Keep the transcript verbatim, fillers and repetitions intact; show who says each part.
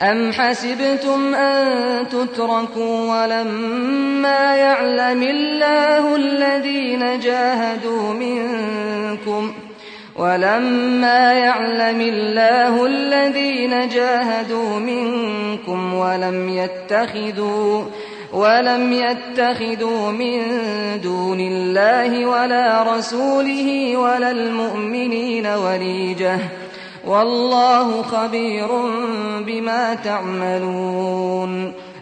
Speaker 1: أَمْ حَسِبْتُمْ أَن تُتْرَكُوا وَلَمَّا يَعْلَمِ اللَّهُ الَّذِينَ جَاهَدُوا مِنكُمْ وَلَمَّا يَعْلَمِ اللَّهُ الَّذِينَ جَاهَدُوا مِنكُمْ وَلَمْ يَتَّخِذُوا وَلَمْ يَتَّخِذُوا مِن دُونِ اللَّهِ وَلَا رَسُولِهِ وَلَا الْمُؤْمِنِينَ وَلِيجَةً ۚ وَاللَّهُ خَبِيرٌ بِمَا تَعْمَلُونَ